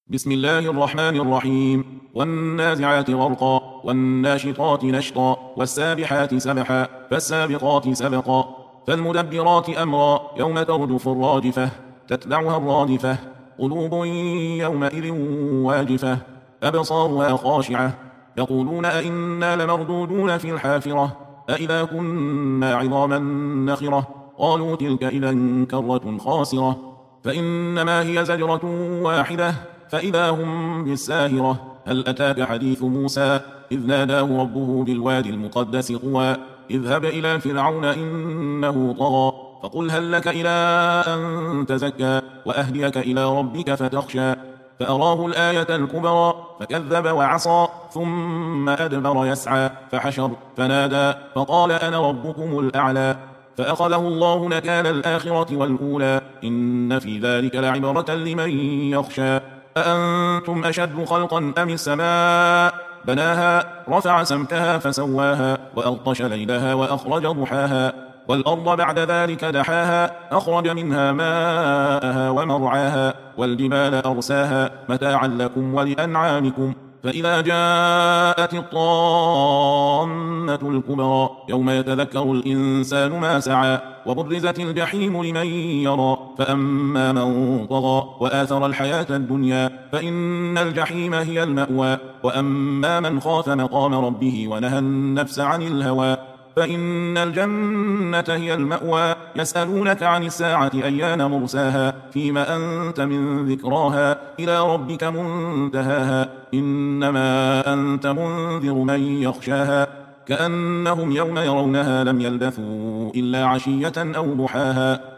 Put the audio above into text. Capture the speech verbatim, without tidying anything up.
بسم الله الرحمن الرحيم. والنازعات غرقا والناشطات نشطا والسابحات سبحا فالسابقات سبقا فالمدبرات أمرا يوم ترجف الراجفة تتبعها الرادفة قلوب يومئذ واجفة أبصارها خاشعة يقولون أئنا لمردودون في الحافرة أئذا كنا عظاما نخرة قالوا تلك إذا كرة خاسرة فإنما هي زجرة واحدة فإذا هم بالساهرة هل أتاك حديث موسى إذ ناداه ربه بالوادي المقدس طوى اذهب إلى فرعون إنه طغى فقل هل لك إلى أن تزكى وأهديك إلى ربك فتخشى فأراه الآية الكبرى فكذب وعصى ثم أدبر يسعى فحشر فنادى فقال أنا ربكم الأعلى فأخذه الله نكال الآخرة والأولى إن في ذلك لعبرة لمن يخشى أأنتم أشد خلقا أم السماء بناها رفع سمكها فسواها وأغطش ليلها وأخرج ضحاها والأرض بعد ذلك دحاها أخرج منها ماءها ومرعاها والجبال أرساها متاعا لكم ولأنعامكم فإذا جاءت الطامة الكبرى يوم يتذكر الإنسان ما سعى وبرزت الجحيم لمن يرى فأما من طغى وآثر الحياة الدنيا فإن الجحيم هي المأوى وأما من خاف مقام ربه ونهى النفس عن الهوى فإن الجنة هي المأوى يسألونك عن الساعة أيان مرساها فيما أنت من ذكراها إلى ربك منتهاها إنما أنت منذر من يخشاها كأنهم يوم يرونها لم يلبثوا إلا عشية أو ضحاها